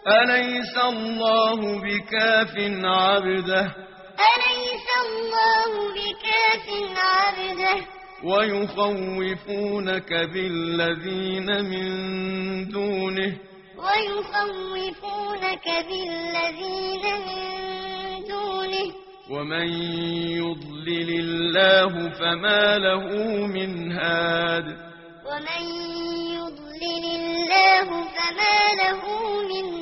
أليس الله بكاف عبده أليس الله بكاف عبده ويخوفونك بالذين من دونه ويخوفونك بالذين من دونه ومن يضلل الله فما له من هاد ومن يضلل الله فما له من